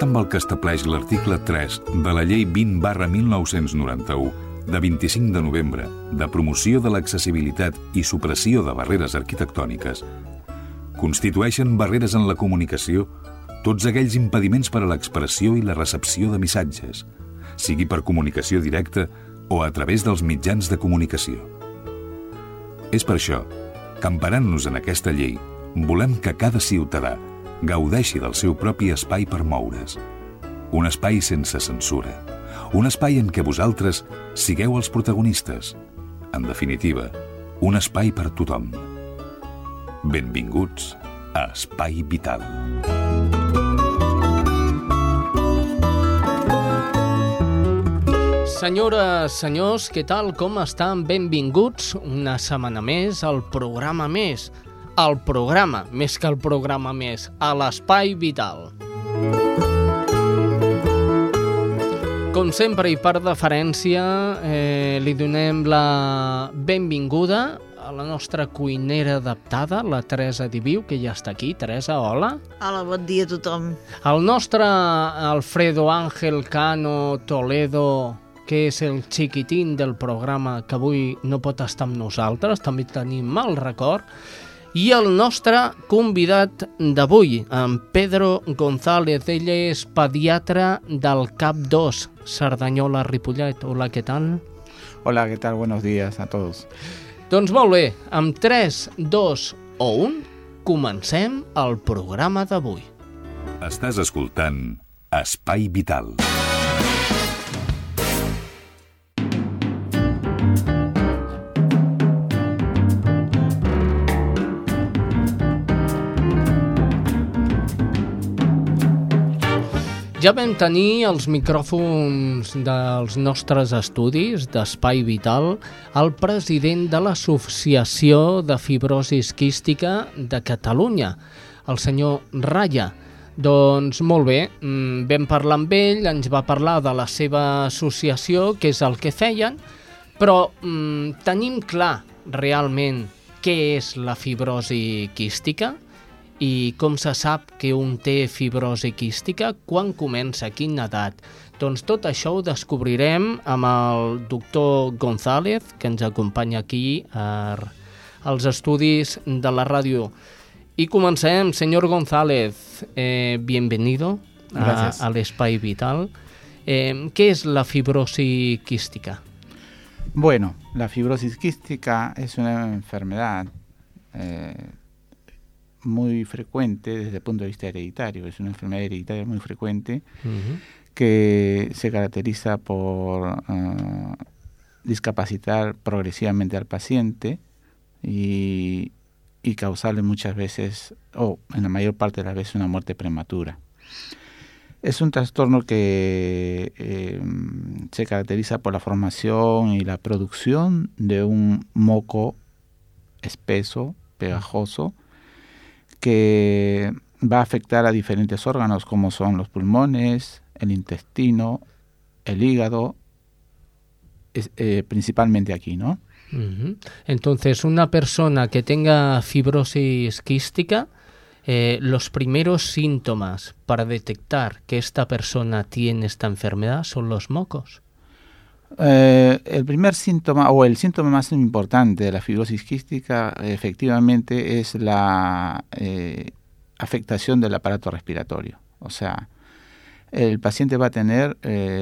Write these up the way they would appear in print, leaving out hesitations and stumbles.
D'acord amb el que estableix l'article 3 de la Llei 20/1991, de 25 de novembre, de promoció de l'accessibilitat i supressió de barreres arquitectòniques, constitueixen barreres en la comunicació tots aquells impediments per a l'expressió i la recepció de missatges, sigui per comunicació directa o a través dels mitjans de comunicació. És per això que, emparant-nos en aquesta llei, volem que cada ciutadà gaudeixi del seu propi espai per moure's. Un espai sense censura. Un espai en què vosaltres sigueu els protagonistes. En definitiva, un espai per tothom. Benvinguts a Espai Vital. Senyores, senyors, què tal? Com estan? Benvinguts una setmana més al programa més. Al programa, més que el programa més, a l'Espai Vital. Com sempre i per deferència, li donem la benvinguda a la nostra cuinera adaptada, la Teresa Diviu, que ja està aquí. Teresa, hola. Hola, bon dia a tothom. El nostre Alfredo Ángel Cano Toledo, que és el xiquitín del programa, que avui no pot estar amb nosaltres, també tenim mal record, i el nostre convidat d'avui, en Pedro González. Ell és pediatre del CAP 2, Cerdanyola, Ripollet. Hola, què tal? Hola, què tal? Buenos días a todos. Doncs molt bé, amb 3, 2 o 1, comencem el programa d'avui. Estàs escoltant Espai Vital. Ja vam tenir els micròfons dels nostres estudis d'Espai Vital el president de l'Associació de Fibrosis Quística de Catalunya, el senyor Raya. Doncs molt bé, vam parlar amb ell, ens va parlar de la seva associació, que és el que feien, però tenim clar realment què és la fibrosi quística? I com se sap que un té fibrosi quística? Quan comença? A quina edat? Doncs tot això ho descobrirem amb el doctor González, que ens acompanya aquí als estudis de la ràdio. I comencem, senyor González. Bienvenido al Espai Vital. ¿Qué es la fibrosis quística? Bueno, la fibrosis quística es una enfermedad muy frecuente desde el punto de vista hereditario. Es una enfermedad hereditaria muy frecuente que se caracteriza por discapacitar progresivamente al paciente y causarle muchas veces, o en la mayor parte de las veces, una muerte prematura. Es un trastorno que se caracteriza por la formación y la producción de un moco espeso, pegajoso, que va a afectar a diferentes órganos como son los pulmones, el intestino, el hígado, principalmente aquí, ¿no? Entonces, una persona que tenga fibrosis quística, los primeros síntomas para detectar que esta persona tiene esta enfermedad son los mocos. El primer síntoma, o el síntoma más importante de la fibrosis quística, efectivamente es la afectación del aparato respiratorio. O sea, el paciente va a tener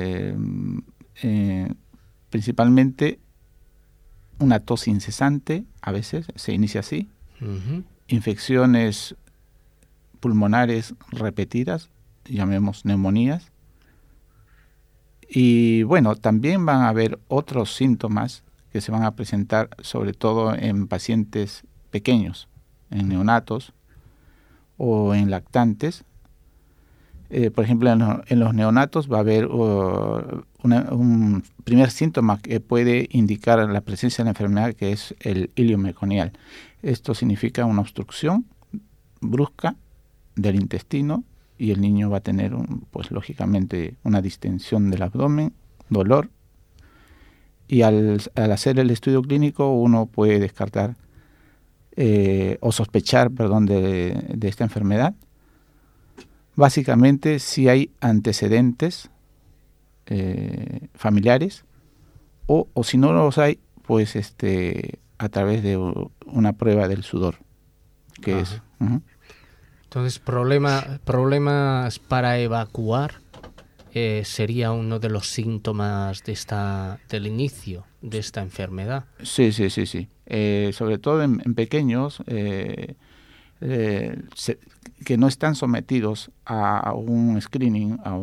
principalmente una tos incesante, a veces se inicia así, infecciones pulmonares repetidas, llamemos neumonías. Y bueno, también van a haber otros síntomas que se van a presentar sobre todo en pacientes pequeños, en neonatos o en lactantes. Por ejemplo, en los neonatos va a haber un primer síntoma que puede indicar la presencia de la enfermedad, que es el ilio meconial. Esto significa una obstrucción brusca del intestino y el niño va a tener, pues lógicamente, una distensión del abdomen, dolor, y al hacer el estudio clínico uno puede descartar o sospechar, de esta enfermedad. Básicamente, si hay antecedentes familiares o si no los hay, pues a través de una prueba del sudor, que Ajá. es... Entonces, problemas para evacuar sería uno de los síntomas del inicio de esta enfermedad. Sí. Sobre todo en pequeños que no están sometidos a un screening, a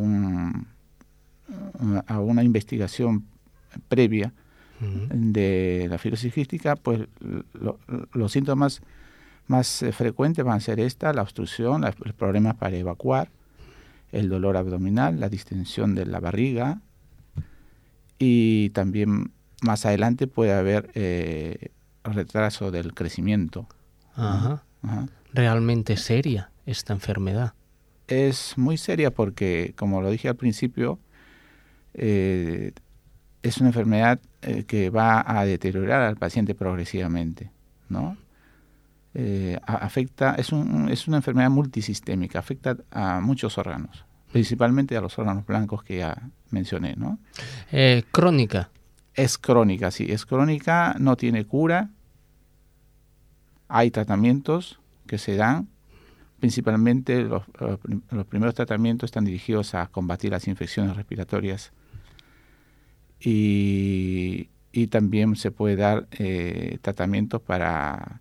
una investigación previa de la fibrosis quística, pues los síntomas más frecuentes van a ser la obstrucción, los problemas para evacuar, el dolor abdominal, la distensión de la barriga, y también más adelante puede haber retraso del crecimiento. Ajá. Realmente seria esta enfermedad. Es muy seria porque, como lo dije al principio, es una enfermedad que va a deteriorar al paciente progresivamente, ¿no? Afecta, es una enfermedad multisistémica, afecta a muchos órganos, principalmente a los órganos blancos que ya mencioné, ¿no? Crónica. Es crónica, sí, es crónica, no tiene cura. Hay tratamientos que se dan, principalmente los primeros tratamientos están dirigidos a combatir las infecciones respiratorias y también se puede dar tratamientos para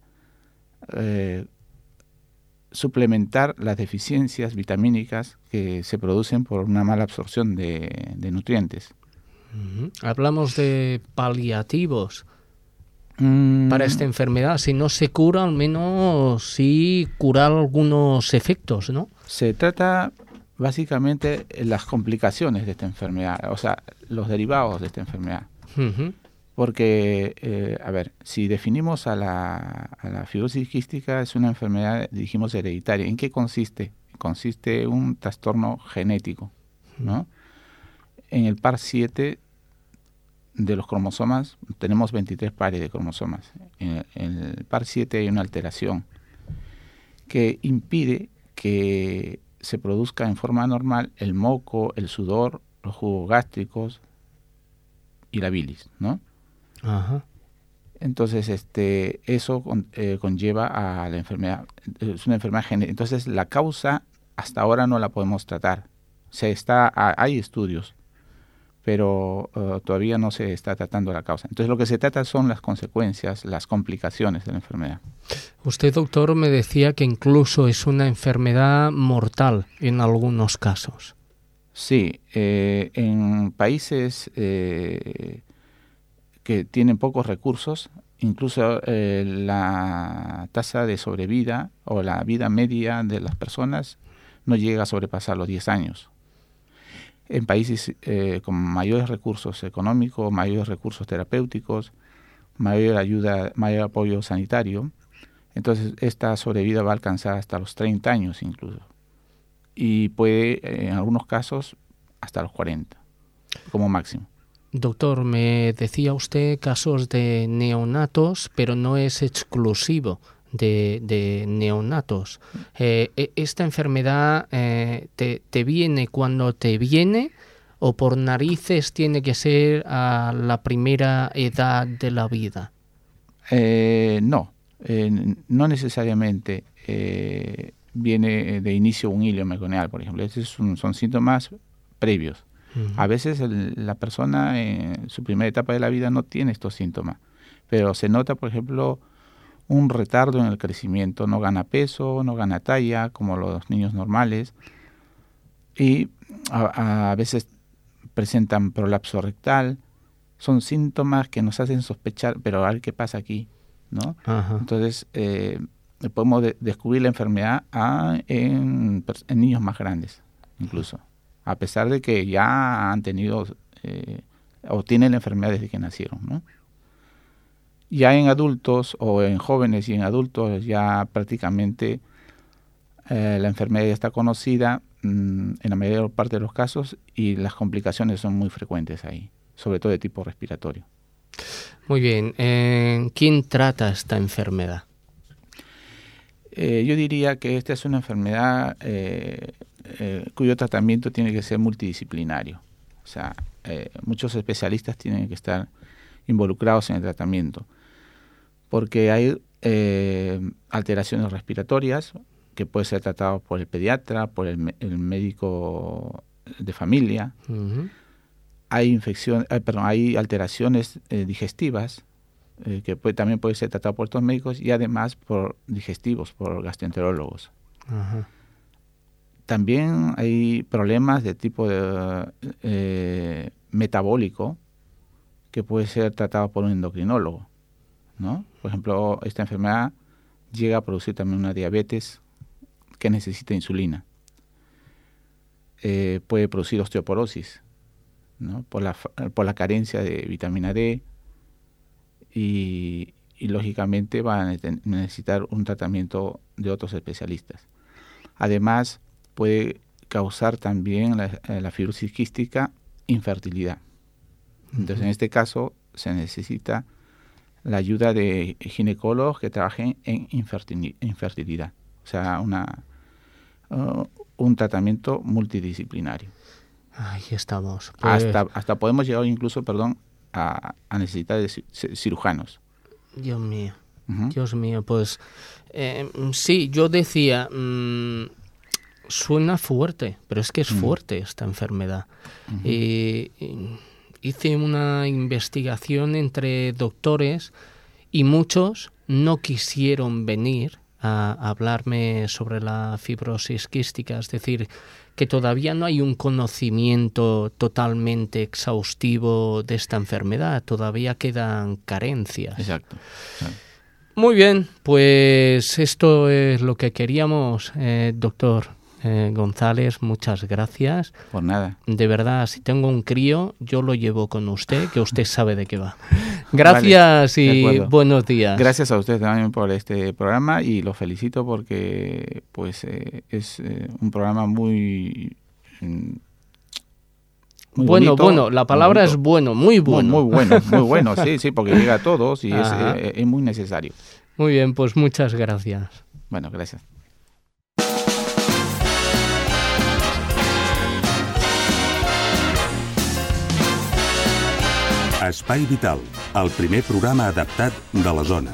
suplementar las deficiencias vitamínicas que se producen por una mala absorción de nutrientes. Hablamos de paliativos para esta enfermedad. Si no se cura, al menos sí curar algunos efectos, ¿no? Se trata básicamente las complicaciones de esta enfermedad, o sea, los derivados de esta enfermedad. Porque, si definimos a la fibrosis quística, es una enfermedad, dijimos, hereditaria. ¿En qué consiste? Consiste en un trastorno genético, ¿no? En el par 7 de los cromosomas, tenemos 23 pares de cromosomas. En el par 7 hay una alteración que impide que se produzca en forma normal el moco, el sudor, los jugos gástricos y la bilis, ¿no? Ajá. Entonces, eso conlleva a la enfermedad. Es una enfermedad genética. Entonces, la causa hasta ahora no la podemos tratar. Hay estudios, pero todavía no se está tratando la causa. Entonces, lo que se trata son las consecuencias, las complicaciones de la enfermedad. Usted, doctor, me decía que incluso es una enfermedad mortal en algunos casos. Sí, en países que tienen pocos recursos, incluso la tasa de sobrevida o la vida media de las personas no llega a sobrepasar los 10 años. En países con mayores recursos económicos, mayores recursos terapéuticos, mayor ayuda, mayor apoyo sanitario, entonces esta sobrevida va a alcanzar hasta los 30 años incluso. Y puede, en algunos casos, hasta los 40, como máximo. Doctor, me decía usted casos de neonatos, pero no es exclusivo de neonatos. ¿Esta enfermedad te viene cuando te viene o por narices tiene que ser a la primera edad de la vida? No necesariamente viene de inicio un hilio meconial, por ejemplo. Estos son síntomas previos. A veces la persona en su primera etapa de la vida no tiene estos síntomas, pero se nota, por ejemplo, un retardo en el crecimiento, no gana peso, no gana talla, como los niños normales, y a veces presentan prolapso rectal. Son síntomas que nos hacen sospechar, pero a ver qué pasa aquí, ¿no? Ajá. Entonces, podemos descubrir la enfermedad en niños más grandes, incluso, a pesar de que ya han tenido o tienen la enfermedad desde que nacieron, ¿no? Ya en adultos o en jóvenes y en adultos ya prácticamente la enfermedad ya está conocida en la mayor parte de los casos y las complicaciones son muy frecuentes ahí, sobre todo de tipo respiratorio. Muy bien. ¿Quién trata esta enfermedad? Yo diría que esta es una enfermedad cuyo tratamiento tiene que ser multidisciplinario. O sea, muchos especialistas tienen que estar involucrados en el tratamiento, porque hay alteraciones respiratorias que puede ser tratado por el pediatra, por el médico de familia. Uh-huh. Hay alteraciones digestivas que también puede ser tratado por estos médicos, y además por digestivos, por gastroenterólogos. Uh-huh. También hay problemas de tipo metabólico que puede ser tratado por un endocrinólogo, ¿no? Por ejemplo, esta enfermedad llega a producir también una diabetes que necesita insulina. Puede producir osteoporosis, ¿no? Por la carencia de vitamina D, y lógicamente va a necesitar un tratamiento de otros especialistas. Además, puede causar también la fibrosis quística infertilidad. Entonces, en este caso, se necesita la ayuda de ginecólogos que trabajen en infertilidad. O sea, un tratamiento multidisciplinario. Ahí estamos. Pues... Hasta podemos llegar incluso, a necesitar de cirujanos. Dios mío. Uh-huh. Dios mío, pues sí, yo decía, suena fuerte, pero es que es fuerte esta enfermedad. Uh-huh. Hice una investigación entre doctores y muchos no quisieron venir a hablarme sobre la fibrosis quística, es decir, que todavía no hay un conocimiento totalmente exhaustivo de esta enfermedad, todavía quedan carencias. Exacto. Muy bien, pues esto es lo que queríamos, doctor González, muchas gracias. Por nada. De verdad, si tengo un crío, yo lo llevo con usted, que usted sabe de qué va. Gracias, vale, y buenos días. Gracias a usted también por este programa, y lo felicito porque es un programa muy bueno, bonito, bueno, la palabra es bueno, muy bueno. Muy bueno, sí, porque llega a todos y es muy necesario. Muy bien, pues muchas gracias. Bueno, gracias. Espai Vital, el primer programa adaptat de les Ones.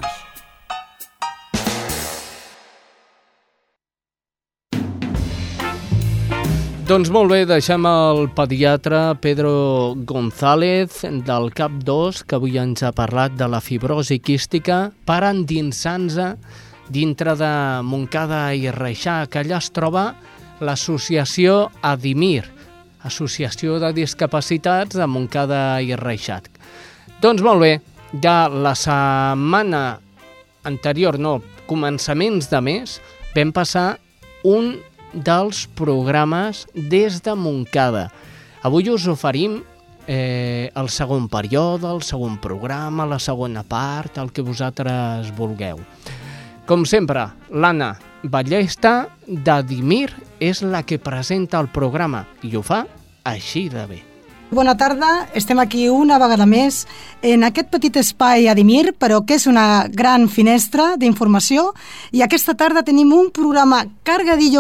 Doncs molt bé, deixem el pediatre Pedro González del CAP 2, que avui ens ha parlat de la fibrosi quística, per endinsar-nos dintre de Montcada i Reixac, que allà es troba l'associació ADIMIR, Associació de Discapacitats de Montcada i Reixac. Doncs molt bé, ja la setmana anterior, començaments de mes, vam passar un dels programes des de Montcada. Avui us oferim el segon període, el segon programa, la segona part, el que vosaltres vulgueu. Com sempre, l'Anna Ballesta d'Adimir és la que presenta el programa i ho fa així de bé. Bona tarda, estem aquí una vegada més en aquest petit espai Adimir, però que és una gran finestra d'informació, i aquesta tarda tenim un programa cargadillo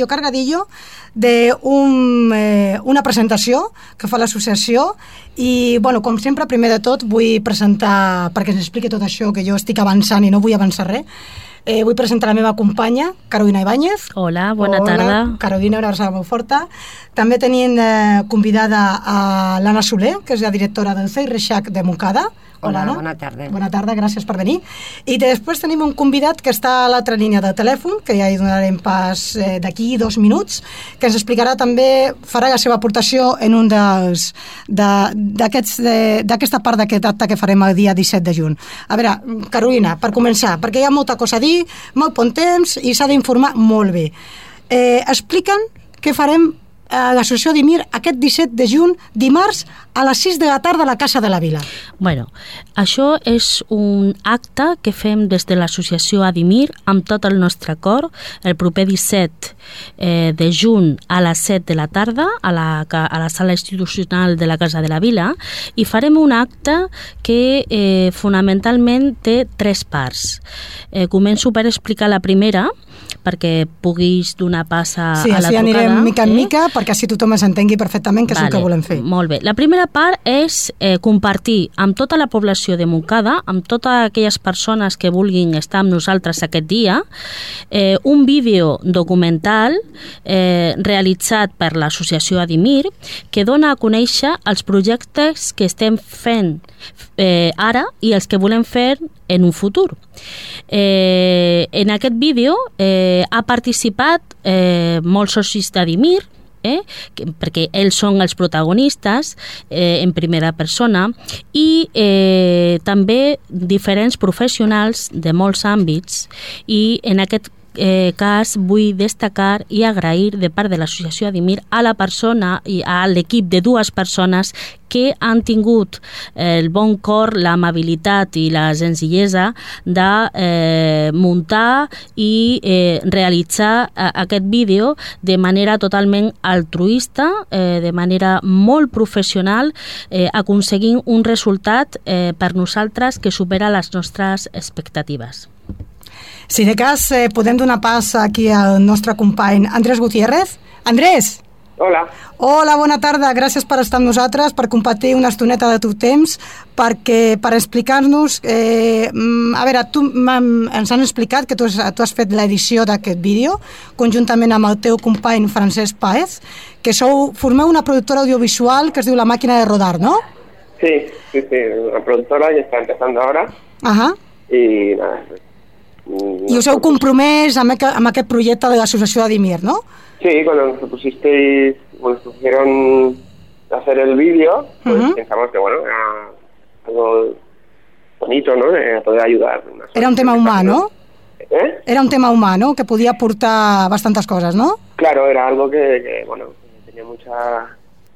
d'una presentació que fa l'associació, i com sempre, primer de tot vull presentar, perquè ens expliqui tot això que jo estic avançant i no vull avançar res. Vull presentar la meva companya, Carolina Ibáñez. Hola, bona tarda. Carolina, una abraçada molt forta. També tenim convidada a l'Anna Soler, que és la directora del CEI Reixac de Montcada. Hola, Anna. Bona tarda. Bona tarda, gràcies per venir. I després tenim un convidat que està a l'altra línia de telèfon, que ja hi donarem pas d'aquí 2 minuts, que ens explicarà també, farà la seva aportació en un d'aquesta part d'aquest acte que farem el dia 17 de juny. A veure, Carolina, per començar, perquè hi ha molta cosa a dir, molt bon temps i s'ha d'informar molt bé. Explica'm què farem a l'associació Adimir aquest 17 de juny, dimarts, a les 6 de la tarda a la Casa de la Vila. Bueno, això és un acte que fem des de l'associació Adimir amb tot el nostre cor el proper 17 de juny a les 7 de la tarda a la sala institucional de la Casa de la Vila, i farem un acte que fonamentalment té 3 parts. Començo per explicar la primera, perquè puguis donar pas a la trucada. Sí, així anirem mica en mica, perquè així tothom s'entengui perfectament què és el que volem fer. Molt bé. La primera part és compartir amb tota la població de Montcada, amb totes aquelles persones que vulguin estar amb nosaltres aquest dia, un vídeo documental realitzat per l'associació Adimir, que dona a conèixer els projectes que estem fent ara i els que volem fer en un futur. En aquest vídeo ha participat molts socis d'Adimir, perquè ells són els protagonistes en primera persona, i també diferents professionals de molts àmbits, i en aquest cas vull destacar i agrair de part de l'associació Adimir a la persona i a l'equip de 2 persones que han tingut el bon cor, l'amabilitat i la senzillesa de muntar i realitzar aquest vídeo de manera totalment altruista, de manera molt professional, aconseguint un resultat per nosaltres que supera les nostres expectatives. Si de cas podem donar pas aquí al nostre company Andrés Gutiérrez. Andrés! Hola. Hola, bona tarda. Gràcies per estar amb nosaltres, per compartir una estoneta de tu temps, per explicar-nos... a veure, ens han explicat que tu has fet l'edició d'aquest vídeo, conjuntament amb el teu company Francesc Páez, que formeu una productora audiovisual que es diu La Máquina de Rodar, ¿no? Sí, la productora ya está empezando ahora. Ajá. Y nada... I us heu compromès amb aquest projecte de l'associació Adimir, ¿no? Sí, cuando nos pusieron a hacer el vídeo, pues pensamos que bueno, era algo bonito, ¿no? De poder ayudar. Era un tema humà, ¿no? Era un tema humà, ¿no? Que podia aportar bastantes coses, ¿no? Claro, era algo que bueno, tenía mucha...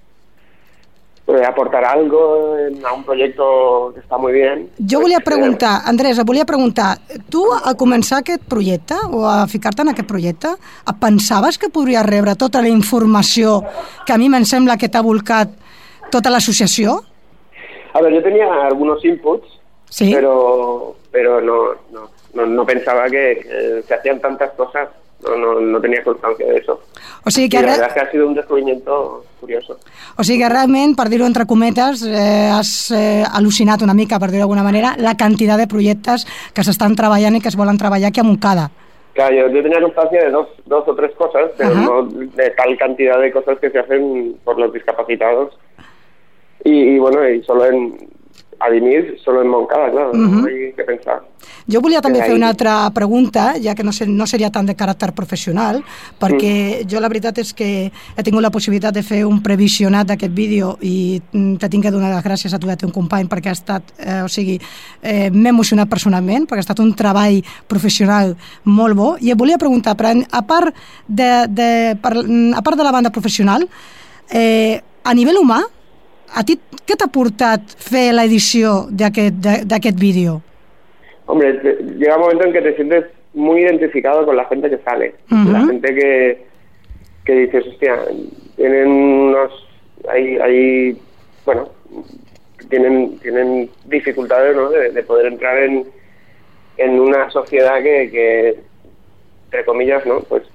aportar algo a un proyecto que està molt bé. Jo volia preguntar, Andrés, tu al començar aquest projecte o a ficar-te en aquest projecte, pensaves que podries rebre tota la informació que a mi em sembla que t'ha volcat tota l'associació? A ver, yo tenía algunos inputs, ¿sí? pero no pensaba que se hacían tantas cosas. No tenía constancia de eso. O sigui que la verdad es que ha sido un descubrimiento curioso. O sigui que realment, per dir-ho entre cometes, has al·lucinat una mica, per dir-ho d'alguna manera, la quantitat de projectes que s'estan treballant i que es volen treballar aquí a Montcada. Claro, yo tenía constancia de dos o tres cosas, pero no de tal cantidad de cosas que se hacen por los discapacitados. Y bueno, y solo en Adimir, solo en Montcada, claro, no hay que pensar. Jo volia també fer una altra pregunta, ja que no seria tant de caràcter professional, perquè jo la veritat és que he tingut la possibilitat de fer un previsionat d'aquest vídeo i te tinc que donar les gràcies a tu i a teu company perquè ha estat, m'he emocionat personalment, perquè ha estat un treball professional molt bo, i et volia preguntar, a part de la banda professional, a nivell humà, a ti què t'ha portat fer l'edició d'aquest vídeo? Hombre, llega un momento en que te sientes muy identificado con la gente que sale. La gente que dices, hostia, tienen unos... bueno, tienen dificultades, ¿no? de poder entrar en una sociedad que, entre comillas, ¿no? Pues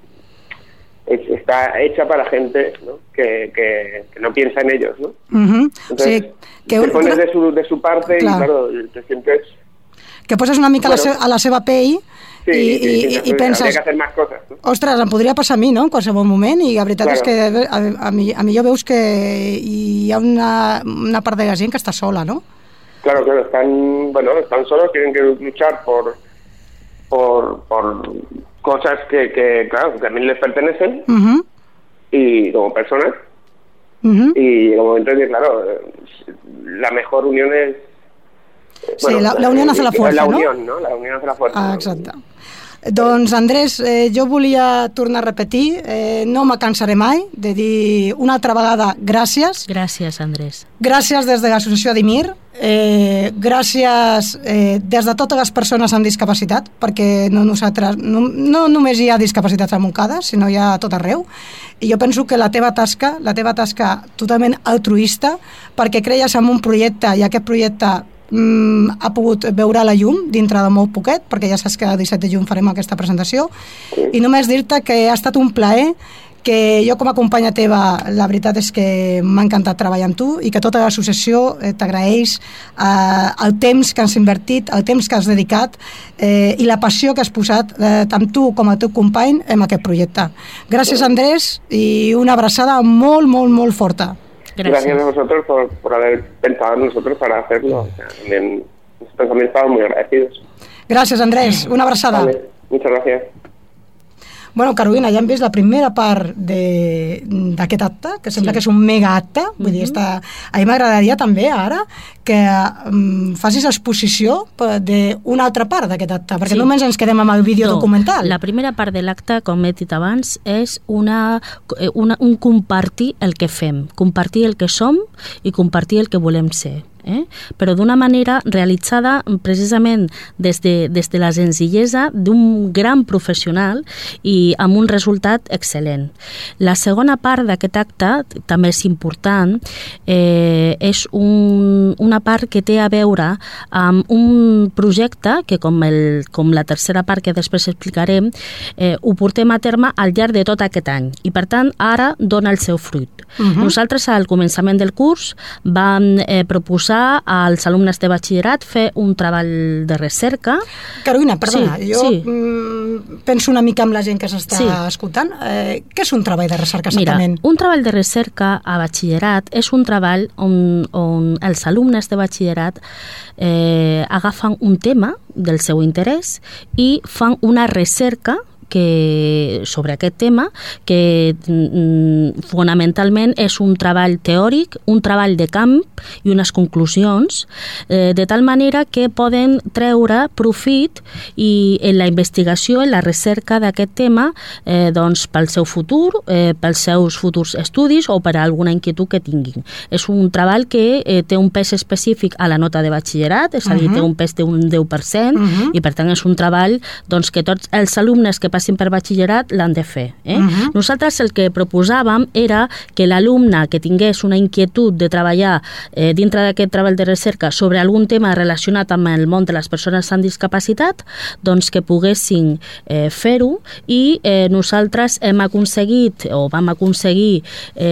está hecha para gente, ¿no? que no piensa en ellos, ¿no? Entonces, sí, te pones de su parte, clar. Y claro, te sientes... Que poses una mica a la seva pell i penses... Habría que hacer más cosas, ¿no? Ostres, em podria passar a mi, no?, en qualsevol moment, i la veritat és que a millor veus que hi ha una part de la gent que està sola, ¿no? Claro, están solos, tienen que luchar por cosas que claro, que también les pertenecen, y como personas, y en un momento en que, claro, la mejor unión es... Bueno, sí, la unión hace la fuerza, la ¿no? unión, ¿no? La unión hace la fuerza. Exacte. Doncs, Andrés, jo volia tornar a repetir, no me cansaré mai de dir una altra vegada gràcies. Gràcies, Andrés. Gràcies des de l'associació Dimir, gràcies des de totes les persones amb discapacitat, perquè no només hi ha discapacitats a Montcada, sinó hi ha a tot arreu. I jo penso que la teva tasca totalment altruista, perquè creies en un projecte i aquest projecte ha pogut veure la llum dintre de molt poquet, perquè ja saps que el 17 de juny farem aquesta presentació, i només dir-te que ha estat un plaer, que jo com a companya teva la veritat és que m'ha encantat treballar amb tu i que tota l'associació t'agraeix el temps que has invertit, el temps que has dedicat i la passió que has posat tant tu com el teu company en aquest projecte. Gràcies, Andrés, i una abraçada molt, molt, molt forta. Gracias a vosotros por haber pensado en nosotros para hacerlo. O sea, nosotros también estamos muy agradecidos. Gràcies, Andrés. Una abraçada. Vale, muchas gracias. Bueno, Carolina, ja hem vist la primera part d'aquest acte, que sembla que és un mega acte. Vull dir, a mi m'agradaria també ara que facis exposició d'una altra part d'aquest acte, perquè només ens quedem amb el vídeo documental. La primera part de l'acte, com he dit abans, és un compartir el que fem, compartir el que som i compartir el que volem ser. Però d'una manera realitzada precisament des de la senzillesa d'un gran professional i amb un resultat excel·lent. La segona part d'aquest acte, també és important, és una part que té a veure amb un projecte que, com la tercera part que després explicarem, ho portem a terme al llarg de tot aquest any i, per tant, ara dona el seu fruit. Nosaltres, al començament del curs, vam proposar als alumnes de batxillerat fer un treball de recerca. Carolina, perdona, jo penso una mica amb la gent que s'està escoltant. Què és un treball de recerca exactament? Mira, un treball de recerca a batxillerat és un treball on els alumnes de batxillerat agafen un tema del seu interès i fan una recerca sobre aquest tema, que fonamentalment és un treball teòric, un treball de camp i unes conclusions, de tal manera que poden treure profit en la investigació, en la recerca d'aquest tema, doncs pel seu futur, pels seus futurs estudis o per a alguna inquietud que tinguin. És un treball que té un pes específic a la nota de batxillerat, és a dir, té un pes d'un 10%, i per tant és un treball que tots els alumnes que passin per batxillerat l'han de fer. Nosaltres el que proposàvem era que l'alumne que tingués una inquietud de treballar dintre d'aquest treball de recerca sobre algun tema relacionat amb el món de les persones amb discapacitat, doncs que poguessin fer-ho, i nosaltres vam aconseguir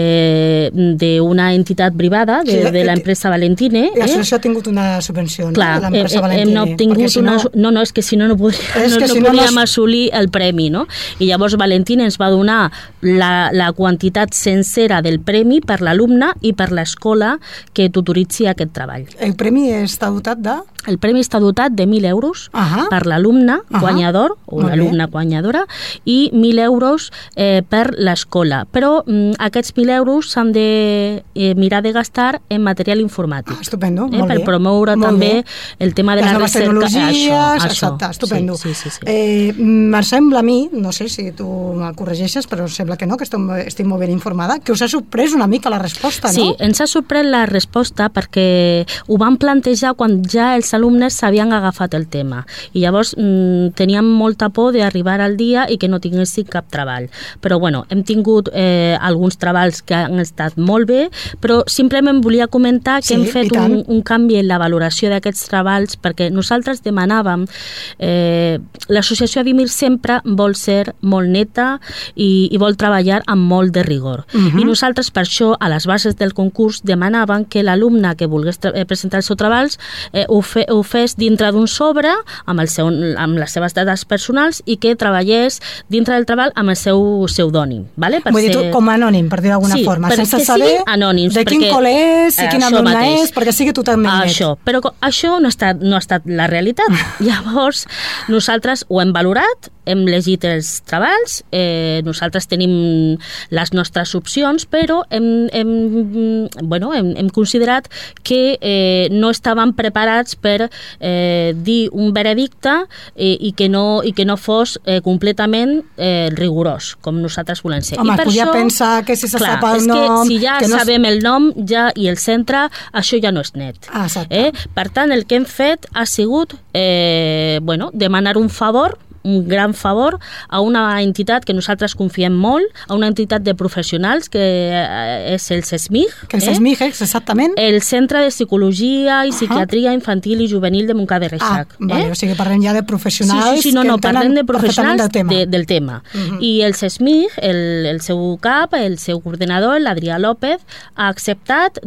d'una entitat privada de l'empresa Valentine. L'associació ha tingut una subvenció, no? Clar, hem obtingut una... No, és que si no podríem assolir el premi, no? I llavors Valentine ens va donar la quantitat sencera del premi per l'alumne i per l'escola que tutoritzi aquest treball. El premi està dotat de? El premi està dotat de 1.000 euros per l'alumne guanyador o l'alumna guanyadora i 1.000 euros per l'escola. Però aquests 1.000 euros s'han de mirar de gastar en material informàtic. Estupendo, molt bé. Per promoure també el tema de la recerca. Les noves tecnologies, exacte, estupendo. Em sembla a mi, no sé si tu me corregeixes, però sembla que no, que estic molt ben informada, que us ha sorprès una mica la resposta, no? Sí, ens ha sorprès la resposta perquè ho vam plantejar quan ja els alumnes s'havien agafat el tema i llavors teníem molta por d'arribar al dia i que no tinguessin cap treball. Però bueno, hem tingut alguns treballs que han estat molt bé, però simplement volia comentar que hem fet un canvi en la valoració d'aquests treballs perquè nosaltres demanàvem l'associació Dimir sempre vol ser molt neta i vol treballar amb molt de rigor. I nosaltres per això a les bases del concurs demanàvem que l'alumne que volgués presentar els seus treballs ho fes dintre d'un sobre amb les seves dades personals i que treballés dintre del treball amb el seu pseudònim. Vull dir, com a anònim, per dir d'alguna forma, sense saber de quin col·le és i quin alumne és, perquè sigui totalment net. Però això no ha estat la realitat. Llavors, nosaltres ho hem valorat, hem llegit els treballs, nosaltres tenim les nostres opcions, però hem considerat que no estaven preparats per dir un veredicte i que no fos completament rigorós, com nosaltres volem ser. Home, I per podia això, pensar que si se sap el nom... És que si ja sabem el nom i el centre, això ja no és net. Per tant, el que hem fet ha sigut demanar un favor, un gran favor a una entitat que nosaltres confiem molt, a una entitat de professionals que és el CESMIG. Que el CESMIG és exactament? El Centre de Psicologia i Psiquiatria Infantil i Juvenil de Montcada i Reixac. O sigui, parlem ja de professionals que parlem de professionals del tema. I el CESMIG, el seu cap, el seu coordinador, l'Adrià López, ha acceptat,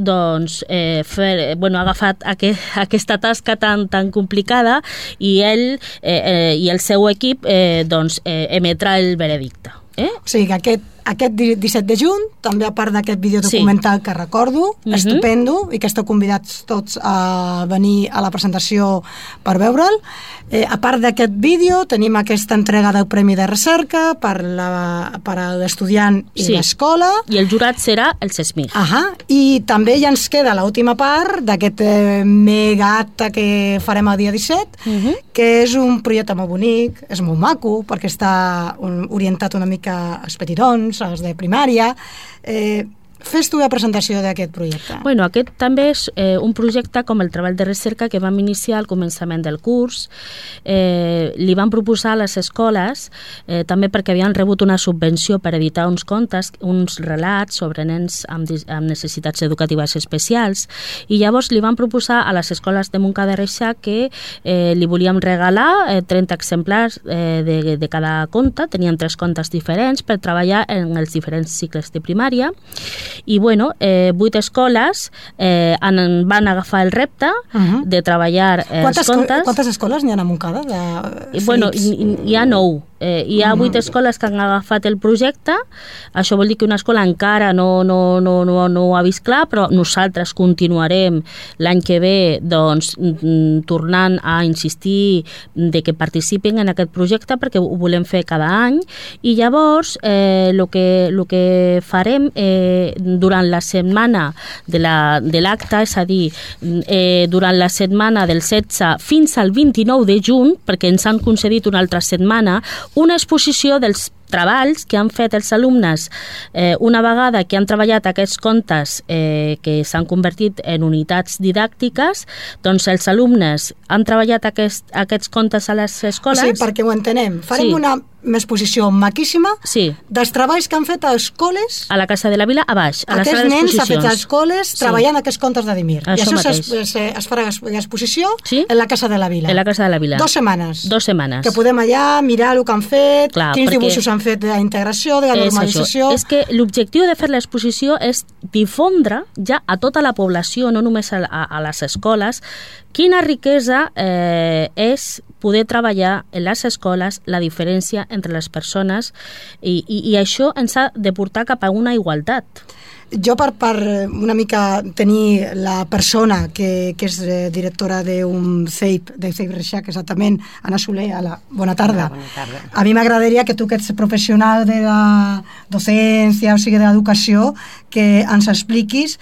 ha agafat aquesta tasca tan complicada i ell i el seu equip emetrà el veredicte. O sigui que aquest 17 de juny, també a part d'aquest vídeo documental que recordo, estupendo, i que esteu convidats tots a venir a la presentació per veure'l. A part d'aquest vídeo, tenim aquesta entrega del Premi de Recerca per a l'estudiant i l'escola. I el jurat serà el CESMIG. I també ja ens queda l'última part d'aquest mega acte que farem el dia 17, que és un projecte molt bonic, és molt maco, perquè està orientat una mica als petitons, als de primària. Fes tu la presentació d'aquest projecte. Aquest també és un projecte com el treball de recerca que vam iniciar al començament del curs. Li vam proposar a les escoles, també perquè havien rebut una subvenció per editar uns contes, uns relats sobre nens amb necessitats educatives especials, i llavors li vam proposar a les escoles de Montcada i Reixac que li volíem regalar 30 exemplars de cada conte. Tenien 3 contes diferents per treballar en els diferents cicles de primària. I 8 escoles van agafar el repte de treballar els contes. Quantes escoles n'hi ha a Montcada? Hi ha 9. Hi ha 8 escoles que han agafat el projecte. Això vol dir que una escola encara no ho ha vist clar, però nosaltres continuarem l'any que ve tornant a insistir de que participin en aquest projecte perquè ho volem fer cada any. I llavors el que farem durant la setmana de l'acte, és a dir, durant la setmana del 16 fins al 29 de juny, perquè ens han concedit una altra setmana, una exposició dels treballs que han fet els alumnes una vegada que han treballat aquests contes que s'han convertit en unitats didàctiques. Doncs els alumnes han treballat aquests contes a les escoles. Sí, perquè ho entenem. Farem una exposició maquíssima dels treballs que han fet als col·les a la Casa de la Vila, a baix, a la sala Aquests d'exposicions. nens han fet als col·les treballant aquests contes de Dimir. I això es farà l'exposició en la Casa de la Vila. En la Casa de la Vila. 2 setmanes. 2 setmanes. Que podem allà mirar el que han fet, quins dibuixos han fet de la integració, de la normalització. És que l'objectiu de fer l'exposició és difondre ja a tota la població, no només a les escoles, quina riquesa és poder treballar en les escoles la diferència entre les persones i això ens ha de portar cap a una igualtat. Jo per una mica tenir la persona que és directora d'un CEIP, de CEIP Reixac, exactament, Anna Soler, bona tarda. Bona tarda. A mi m'agradaria que tu, que ets professional de la docència, o sigui, de l'educació, que ens expliquis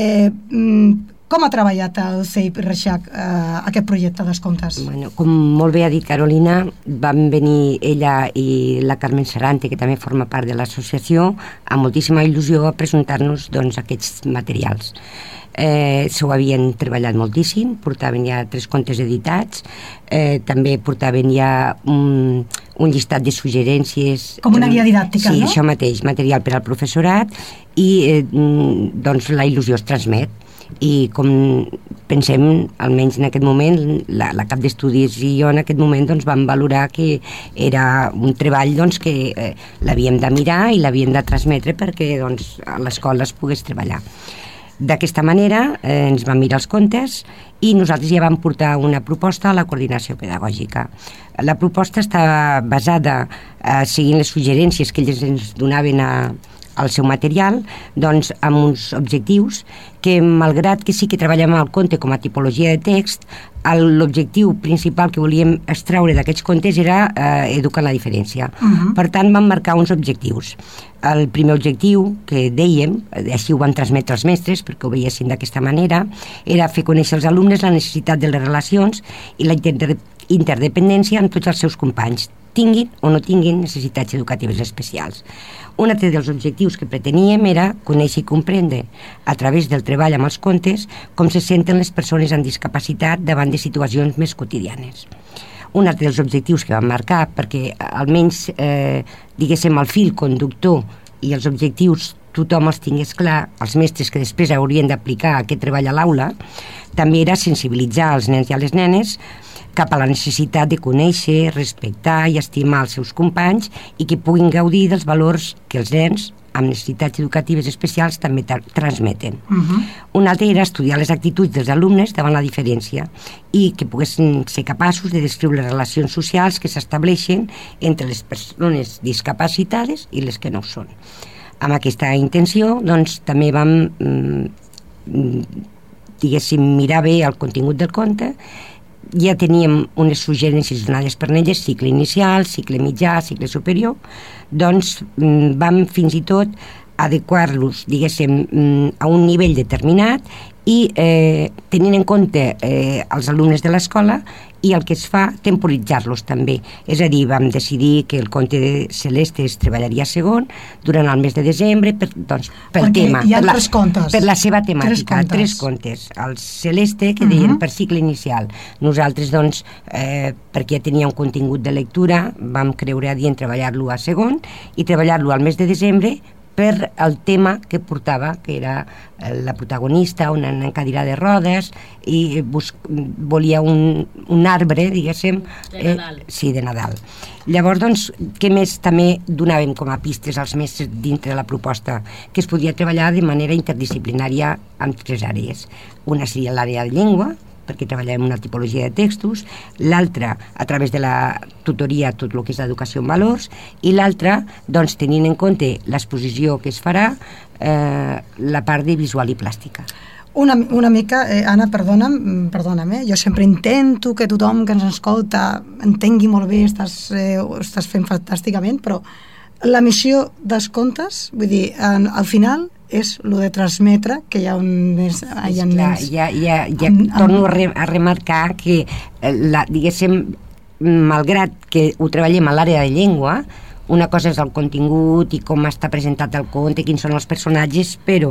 com ha treballat el CEIP Reixac aquest projecte dels contes? Com molt bé ha dit Carolina, van venir ella i la Carmen Sarante, que també forma part de l'associació, amb moltíssima il·lusió a presentar-nos aquests materials. S'ho havien treballat moltíssim, portaven ja 3 contes editats, també portaven ja un llistat de suggerències. Com una guia didàctica, no? Sí, no? això mateix, material per al professorat, i la il·lusió es transmet. I com pensem, almenys en aquest moment, la cap d'estudis i jo en aquest moment vam valorar que era un treball que l'havíem de mirar i l'havíem de transmetre perquè a l'escola es pogués treballar. D'aquesta manera ens vam mirar els contes i nosaltres ja vam portar una proposta a la coordinació pedagògica. La proposta està basada, seguint les suggerències que ells ens donaven al seu material, amb uns objectius que malgrat que sí que treballem el conte com a tipologia de text, l'objectiu principal que volíem extraure d'aquests contes era educar en la diferència. Per tant, vam marcar uns objectius. El primer objectiu que dèiem, així ho vam transmetre als mestres perquè ho veiessin d'aquesta manera, era fer conèixer als alumnes la necessitat de les relacions i la interdependència amb tots els seus companys, tinguin o no tinguin necessitats educatives especials. Un altre dels objectius que preteníem era conèixer i comprendre, a través del treball amb els contes, com se senten les persones amb discapacitat davant de situacions més quotidianes. Un altre dels objectius que vam marcar, perquè almenys, diguéssim, el fil conductor i els objectius tothom els tingués clar, els mestres que després haurien d'aplicar aquest treball a l'aula, també era sensibilitzar els nens i les nenes cap a la necessitat de conèixer, respectar i estimar els seus companys i que puguin gaudir dels valors que els nens amb necessitats educatives especials també transmeten. Un altre era estudiar les actituds dels alumnes davant la diferència i que poguessin ser capaços de descriure les relacions socials que s'estableixen entre les persones discapacitades i les que no ho són. Amb aquesta intenció, doncs, també vam, diguéssim, mirar bé el contingut del conte. Ja teníem unes suggerències donades per elles, cicle inicial, cicle mitjà, cicle superior, doncs vam fins i tot adequar-los, diguéssim, a un nivell determinat i tenint en compte els alumnes de l'escola i el que es fa, temporitzar-los també. És a dir, vam decidir que el conte de Celeste es treballaria segon durant el mes de desembre pel tema. Hi ha tres contes. Per la seva temàtica, tres contes. El Celeste, que deien per cicle inicial. Nosaltres, doncs, perquè ja tenia un contingut de lectura, vam creure adient treballar-lo a segon i treballar-lo al mes de desembre per el tema que portava, que era la protagonista, una encadira de rodes, i volia un arbre, diguéssim... De Nadal. Sí, de Nadal. Llavors, doncs, què més també donàvem com a pistes als mestres dintre de la proposta? Que es podia treballar de manera interdisciplinària en tres àrees. Una seria l'àrea de llengua, perquè treballem una tipologia de textos, l'altra a través de la tutoria tot el que és l'educació en valors, i l'altra, doncs, tenint en compte l'exposició que es farà, la part de visual i plàstica. Una mica, Anna, perdona'm, jo sempre intento que tothom que ens escolta entengui molt bé, estàs fent fantàsticament, però la missió dels contes, vull dir, al final és el de transmetre que hi ha nens. Torno a remarcar que, diguéssim, malgrat que ho treballem a l'àrea de llengua, una cosa és el contingut i com està presentat el conte, quins són els personatges, però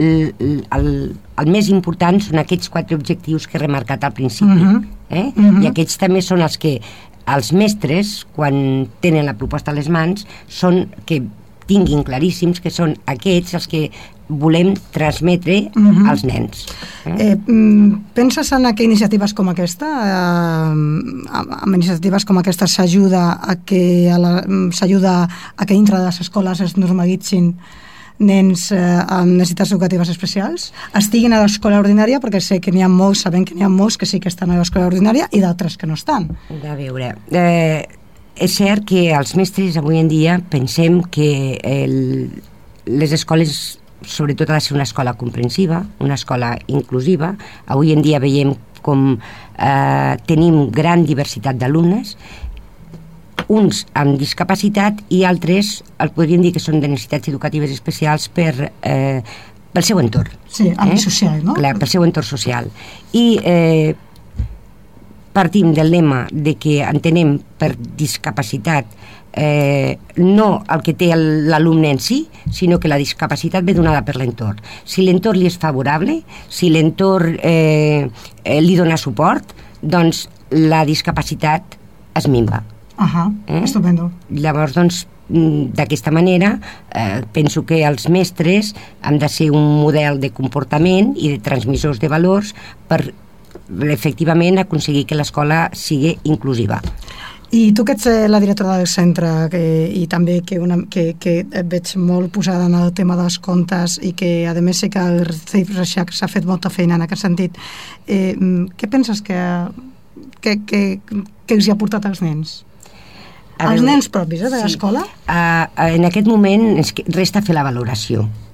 el més important són aquests 4 objectius que he remarcat al principi. I aquests també són els que els mestres, quan tenen la proposta a les mans, són que tinguin claríssims que són aquests els que volem transmetre als nens. Penses en que iniciatives com aquesta, amb iniciatives com aquesta s'ajuda a que dintre de les escoles es normalitzin nens amb necessitats educatives especials, estiguin a l'escola ordinària, perquè sé que n'hi ha molts, sabem que n'hi ha molts que sí que estan a l'escola ordinària i d'altres que no estan. A veure, és cert que els mestres avui en dia pensem que les escoles, sobretot ha de ser una escola comprensiva, una escola inclusiva. Avui en dia veiem com tenim gran diversitat d'alumnes, uns amb discapacitat i altres, podríem dir que són de necessitats educatives especials pel seu entorn. Sí, àmbit social, no? Clar, pel seu entorn social. I partim del lema de que entenem per discapacitat no el que té l'alumne en si, sinó que la discapacitat ve donada per l'entorn. Si l'entorn li és favorable, si l'entorn li dona suport, doncs la discapacitat es minva. Estupendo. Llavors, doncs, d'aquesta manera penso que els mestres han de ser un model de comportament i de transmissors de valors per efectivament aconseguir que l'escola sigui inclusiva. I tu que ets la directora del centre i també que et veig molt posada en el tema dels contes i que a més sé que el CEIF Reixac s'ha fet molta feina en aquest sentit, què penses que els hi ha portat als nens? Els nens propis de l'escola? En aquest moment resta fer la valoració.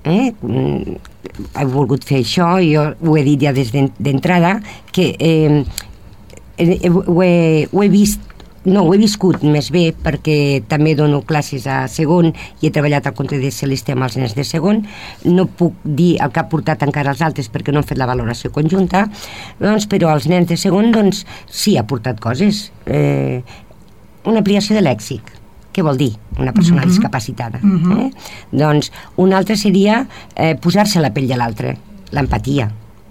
he volgut fer això, jo ho he dit ja des d'entrada, que ho he vist. No, ho he viscut més bé perquè també dono classes a segon i he treballat al conte de Celeste amb els nens de segon. No puc dir el que ha portat encara els altres perquè no han fet la valoració conjunta, doncs, però els nens de segon doncs, sí ha portat coses. Una ampliació de lèxic. Què vol dir una persona discapacitada? Doncs una altra seria posar-se a la pell de l'altre, l'empatia,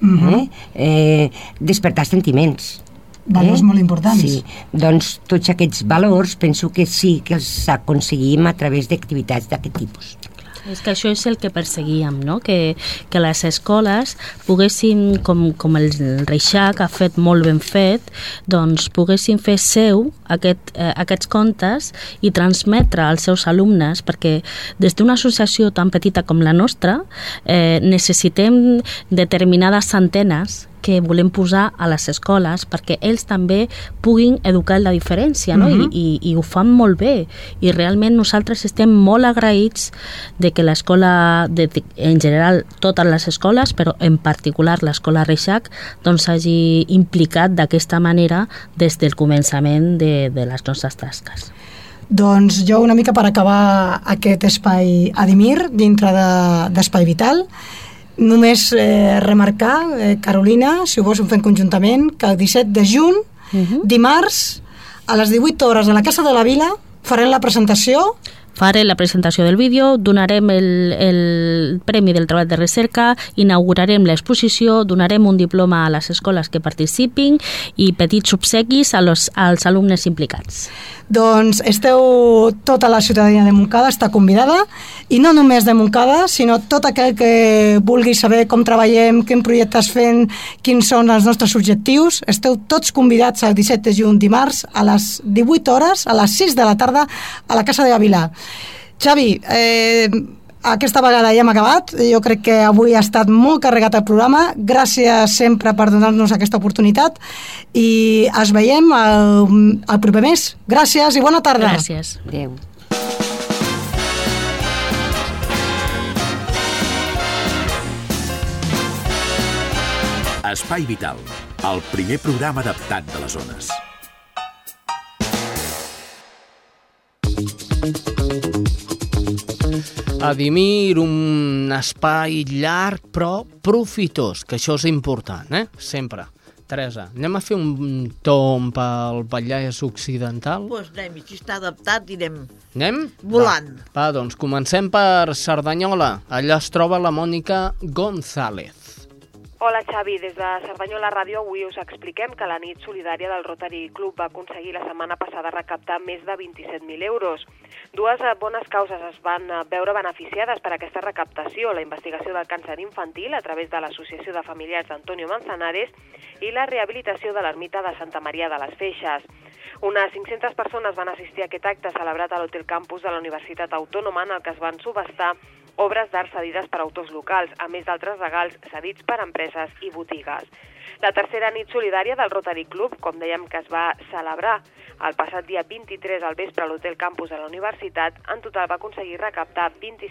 despertar sentiments. Valors molt importants. Sí, doncs tots aquests valors penso que sí que els aconseguim a través d'activitats d'aquest tipus. És que això és el que perseguíem, no? Que les escoles poguessin, com el Reixac ha fet molt ben fet, doncs poguessin fer seu aquests contes i transmetre als seus alumnes, perquè des d'una associació tan petita com la nostra necessitem determinades antenes que volem posar a les escoles perquè ells també puguin educar la diferència, no? I ho fan molt bé. I realment nosaltres estem molt agraïts de que l'escola, en general totes les escoles, però en particular l'escola Reixac, doncs hagi implicat d'aquesta manera des del començament de les nostres tasques. Doncs jo una mica per acabar aquest espai Adimir dintre d'Espai Vital, només remarcar, Carolina, si ho vols ho fem conjuntament, que el 17 de juny, dimarts, a les 18 hores a la Casa de la Vila, farem la presentació. Faré la presentació del vídeo, donarem el Premi del Treball de Recerca, inaugurarem l'exposició, donarem un diploma a les escoles que participin i petits obsequis als alumnes implicats. Doncs tota la ciutadania de Montcada està convidada, i no només de Montcada, sinó tot aquell que vulgui saber com treballem, quin projecte fem, quins són els nostres objectius. Esteu tots convidats el 17 de juny, dimarts, a les 18 hores, a les 6 de la tarda, a la Casa de la Vila. Xavi, aquesta vegada ja hem acabat. Jo crec que avui ha estat molt carregat el programa. Gràcies sempre per donar-nos aquesta oportunitat i ens veiem el proper mes. Gràcies i bona tarda. Gràcies. Adéu. Espai Vital, el primer programa adaptat de les zones. Adimir, un espai llarg però profitós, que això és important, sempre. Teresa, anem a fer un tomb pel Vallès Occidental? Doncs anem, i si està adaptat direm. Anem? Volant. Va, doncs comencem per Cerdanyola. Allà es troba la Mònica González. Hola Xavi, des de Cerdanyola Ràdio avui us expliquem que la nit solidària del Rotary Club va aconseguir la setmana passada recaptar més de 27.000 euros. Dues bones causes es van veure beneficiades per aquesta recaptació, la investigació del càncer infantil a través de l'Associació de Familiars d'Antonio Manzanares i la rehabilitació de l'ermita de Santa Maria de les Feixes. Unes 500 persones van assistir a aquest acte celebrat a l'Hotel Campus de la Universitat Autònoma en el que es van subhastar obres d'art cedides per autors locals, a més d'altres regals cedits per empreses i botigues. La tercera nit solidària del Rotary Club, com dèiem que es va celebrar el passat dia 23 al vespre a l'Hotel Campus de la Universitat, en total va aconseguir recaptar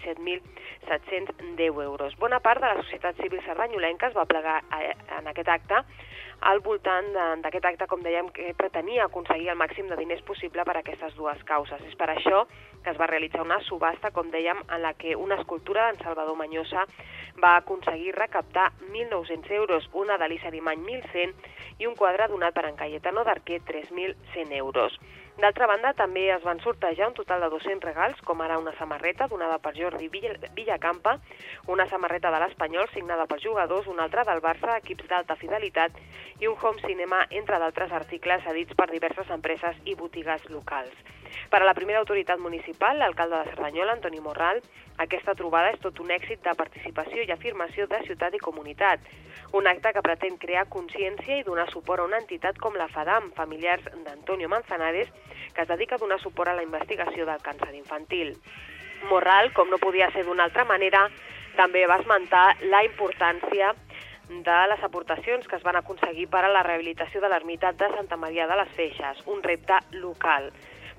27.710 euros. Bona part de la societat civil cerdanyolenca es va plegar en aquest acte, al voltant d'aquest acte, com dèiem, que pretenia aconseguir el màxim de diners possible per a aquestes dues causes. És per això que es va realitzar una subhasta, com dèiem, en la que una escultura d'en Salvador Manyosa va aconseguir recaptar 1.900 euros, una d'Elisa Arimany 1.100 i un quadre donat per en Cayetano d'Arquer 3.100 euros. D'altra banda, també es van sortejar un total de 200 regals, com ara una samarreta donada per Jordi Villacampa, una samarreta de l'Espanyol signada pels jugadors, una altra del Barça, equips d'alta fidelitat, i un home cinema, entre d'altres articles cedits per diverses empreses i botigues locals. Per a la primera autoritat municipal, l'alcalde de Cerdanyola, Antoni Morral, aquesta trobada és tot un èxit de participació i afirmació de ciutat i comunitat. Un acte que pretén crear consciència i donar suport a una entitat com la FADAM, familiars d'Antonio Manzanares, que es dedica a donar suport a la investigació del càncer infantil. Morral, com no podia ser d'una altra manera, també va esmentar la importància de les aportacions que es van aconseguir per a la rehabilitació de l'ermita de Santa Maria de les Feixes, un repte local.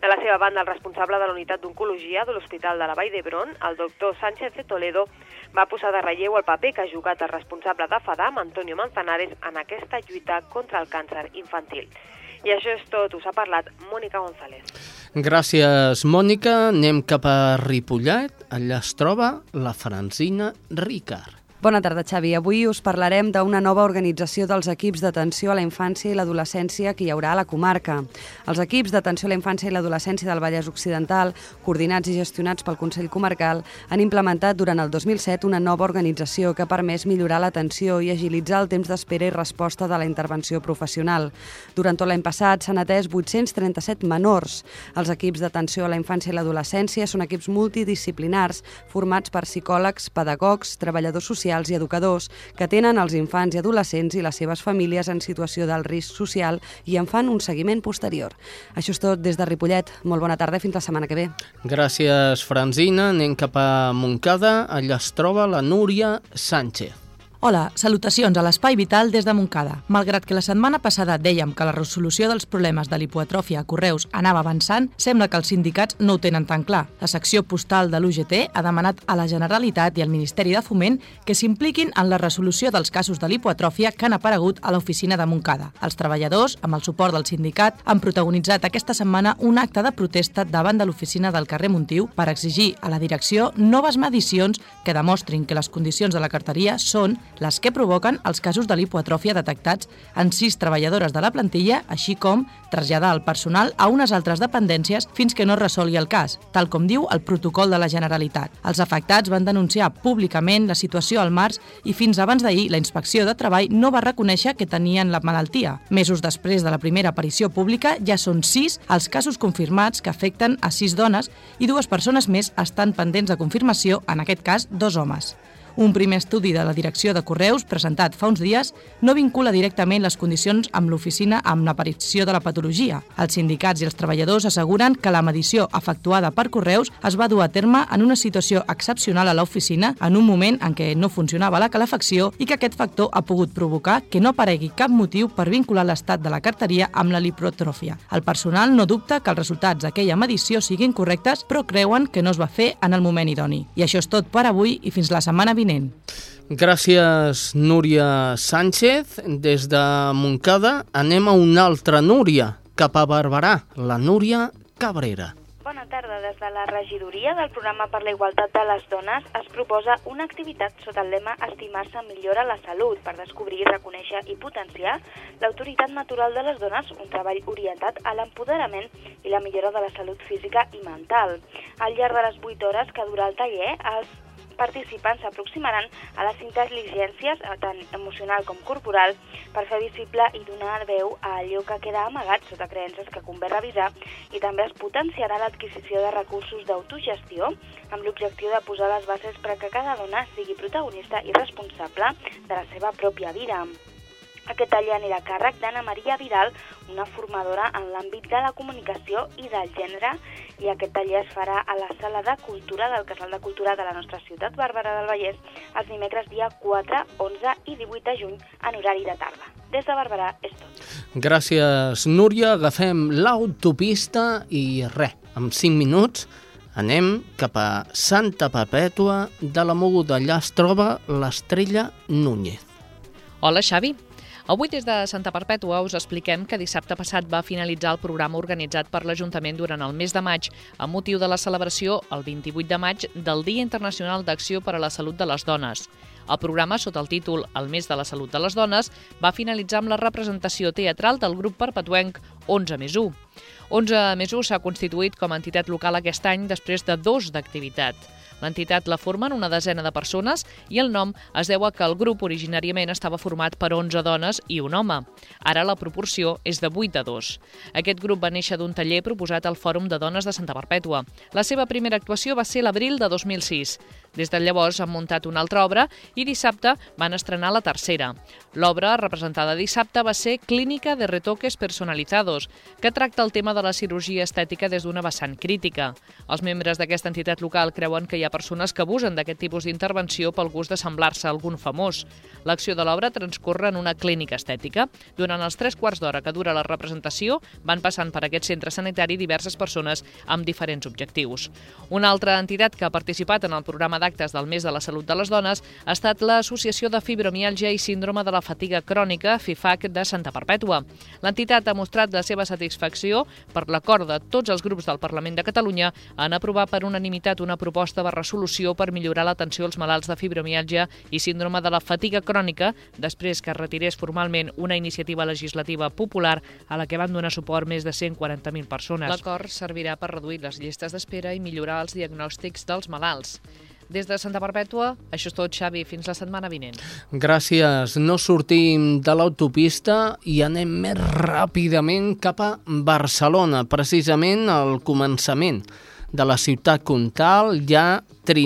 De la seva banda, el responsable de la unitat d'oncologia de l'Hospital de la Vall d'Hebron, el doctor Sánchez de Toledo, va posar de relleu el paper que ha jugat el responsable de FADAM, Antonio Manzanares, en aquesta lluita contra el càncer infantil. I això és tot. Us ha parlat Mònica González. Gràcies, Mònica. Anem cap a Ripollet. Allà es troba la Francina Ricard. Bona tarda, Xavi. Avui us parlarem d'una nova organització dels equips d'atenció a la infància i l'adolescència que hi haurà a la comarca. Els equips d'atenció a la infància i l'adolescència del Vallès Occidental, coordinats i gestionats pel Consell Comarcal, han implementat durant el 2007 una nova organització que ha permès millorar l'atenció i agilitzar el temps d'espera i resposta de la intervenció professional. Durant tot l'any passat s'han atès 837 menors. Els equips d'atenció a la infància i l'adolescència són equips multidisciplinars formats per psicòlegs, pedagogs, treballadors socials i educadors que tenen els infants i adolescents i les seves famílies en situació d'alt risc social i en fan un seguiment posterior. Això és tot des de Ripollet. Molt bona tarda i fins la setmana que ve. Gràcies, Francina. Anem cap a Montcada. Allà es troba la Núria Sánchez. Hola, salutacions a l'Espai Vital des de Montcada. Malgrat que la setmana passada dèiem que la resolució dels problemes de l'hipoatròfia a Correus anava avançant, sembla que els sindicats no ho tenen tan clar. La secció postal de l'UGT ha demanat a la Generalitat i al Ministeri de Foment que s'impliquin en la resolució dels casos de l'hipoatròfia que han aparegut a l'oficina de Montcada. Els treballadors, amb el suport del sindicat, han protagonitzat aquesta setmana un acte de protesta davant de l'oficina del carrer Montiu per exigir a la direcció noves medicions que demostrin que les condicions de la carteria són les que provoquen els casos de l'hipoatròfia detectats en 6 treballadores de la plantilla, així com traslladar el personal a unes altres dependències fins que no es resolgui el cas, tal com diu el protocol de la Generalitat. Els afectats van denunciar públicament la situació al març i fins abans d'ahir la Inspecció de Treball no va reconèixer que tenien la malaltia. Mesos després de la primera aparició pública ja són 6 els casos confirmats que afecten a 6 dones i 2 persones més estan pendents de confirmació, en aquest cas 2 homes. Un primer estudi de la direcció de Correus, presentat fa uns dies, no vincula directament les condicions amb l'oficina amb l'aparició de la patologia. Els sindicats i els treballadors asseguren que la medició efectuada per Correus es va dur a terme en una situació excepcional a l'oficina, en un moment en què no funcionava la calefacció i que aquest factor ha pogut provocar que no aparegui cap motiu per vincular l'estat de la carteria amb la hipoatròfia. El personal no dubta que els resultats d'aquella medició siguin correctes, però creuen que no es va fer en el moment idoni. I això és tot per avui i fins la setmana vinent. Gràcies, Núria Sánchez. Des de Montcada anem a una altra Núria, cap a Barberà, la Núria Cabrera. Bona tarda. Des de la regidoria del Programa per la Igualtat de les Dones es proposa una activitat sota el lema Estimar-se millora la salut per descobrir, reconèixer i potenciar l'autoritat natural de les dones, un treball orientat a l'empoderament i la millora de la salut física i mental. Al llarg de les 8 hores que dura el taller, els participants s'aproximaran a les intel·ligències, tant emocional com corporal, per fer visible i donar veu a allò que queda amagat sota creences que convé revisar, i també es potenciarà l'adquisició de recursos d'autogestió amb l'objectiu de posar les bases perquè cada dona sigui protagonista i responsable de la seva pròpia vida. Aquest taller anirà a càrrec d'Anna Maria Vidal, una formadora en l'àmbit de la comunicació i del gènere, i aquest taller es farà a la Sala de Cultura del Casal de Cultura de la nostra ciutat, Barberà del Vallès, els dimecres dia 4, 11 i 18 de juny en horari de tarda. Des de Barberà és tot. Gràcies, Núria. Agafem l'autopista i res, en 5 minuts anem cap a Santa Perpètua de la Mogoda. Allà es troba l'Estrella Núñez. Hola, Xavi. Avui des de Santa Perpètua us expliquem que dissabte passat va finalitzar el programa organitzat per l'Ajuntament durant el mes de maig amb motiu de la celebració, el 28 de maig, del Dia Internacional d'Acció per a la Salut de les Dones. El programa, sota el títol El mes de la salut de les dones, va finalitzar amb la representació teatral del grup perpetuenc 11+1. 11+1 s'ha constituït com a entitat local aquest any després de 2 d'activitat. L'entitat la formen una desena de persones i el nom es deu a que el grup originàriament estava format per 11 dones i un home. Ara la proporció és de 8-2. Aquest grup va néixer d'un taller proposat al Fòrum de Dones de Santa Perpètua. La seva primera actuació va ser l'abril de 2006. Des de llavors han muntat una altra obra i dissabte van estrenar la tercera. L'obra, representada dissabte, va ser Clínica de Retoques Personalizados, que tracta el tema de la cirurgia estètica des d'una vessant crítica. Els membres d'aquesta entitat local creuen que hi ha persones que abusen d'aquest tipus d'intervenció pel gust de semblar-se a algun famós. L'acció de l'obra transcorre en una clínica estètica. Durant els 3 quarts d'hora que dura la representació, van passant per aquest centre sanitari diverses persones amb diferents objectius. Una altra entitat que ha participat en el programa d'actes del mes de la salut de les dones ha estat l'Associació de Fibromiàlgia i Síndrome de la Fatiga Crònica, FIFAC, de Santa Perpètua. L'entitat ha mostrat la seva satisfacció per l'acord de tots els grups del Parlament de Catalunya en aprovar per unanimitat una proposta de resolució per millorar l'atenció als malalts de fibromiàlgia i síndrome de la fatiga crònica, després que es retirés formalment una iniciativa legislativa popular a la que van donar suport més de 140.000 persones. L'acord servirà per reduir les llistes d'espera i millorar els diagnòstics dels malalts. Des de Santa Perpètua, això és tot, Xavi. Fins la setmana vinent. Gràcies. No sortim de l'autopista i anem més ràpidament cap a Barcelona. Precisament al començament de la ciutat comtal hi ha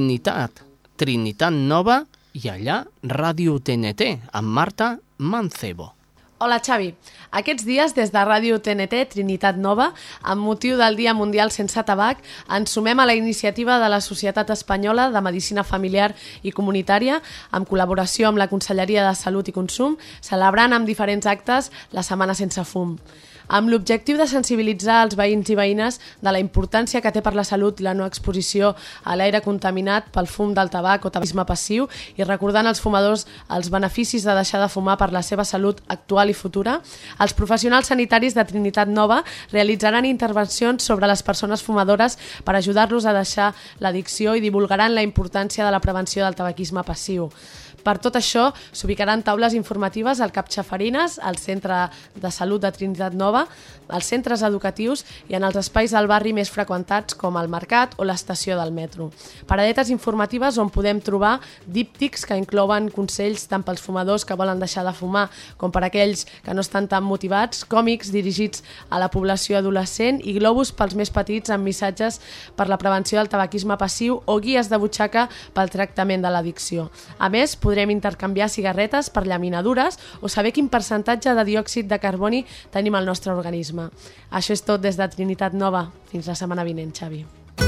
Trinitat Nova i allà Ràdio TNT, amb Marta Mancebo. Hola, Xavi. Aquests dies, des de Ràdio TNT, Trinitat Nova, amb motiu del Dia Mundial Sense Tabac, ens sumem a la iniciativa de la Societat Espanyola de Medicina Familiar i Comunitària, amb col·laboració amb la Conselleria de Salut i Consum, celebrant amb diferents actes la Setmana Sense Fum. Amb l'objectiu de sensibilitzar els veïns i veïnes de la importància que té per la salut la no exposició a l'aire contaminat pel fum del tabac o tabaquisme passiu i recordant als fumadors els beneficis de deixar de fumar per la seva salut actual i futura, els professionals sanitaris de Trinitat Nova realitzaran intervencions sobre les persones fumadores per ajudar-los a deixar l'addicció i divulgaran la importància de la prevenció del tabaquisme passiu. Per tot això, s'ubicaran taules informatives al Cap Xafarines, al Centre de Salut de Trinitat Nova, als centres educatius i en els espais del barri més freqüentats com el Mercat o l'estació del metro. Paradetes informatives on podem trobar díptics que inclouen consells tant pels fumadors que volen deixar de fumar com per aquells que no estan tan motivats, còmics dirigits a la població adolescent i globus pels més petits amb missatges per la prevenció del tabaquisme passiu o guies de butxaca pel tractament de l'addicció. A més, podrem intercanviar cigarretes per llaminadures o saber quin percentatge de diòxid de carboni tenim al nostre organisme. Això és tot des de Trinitat Nova. Fins la setmana vinent, Xavi.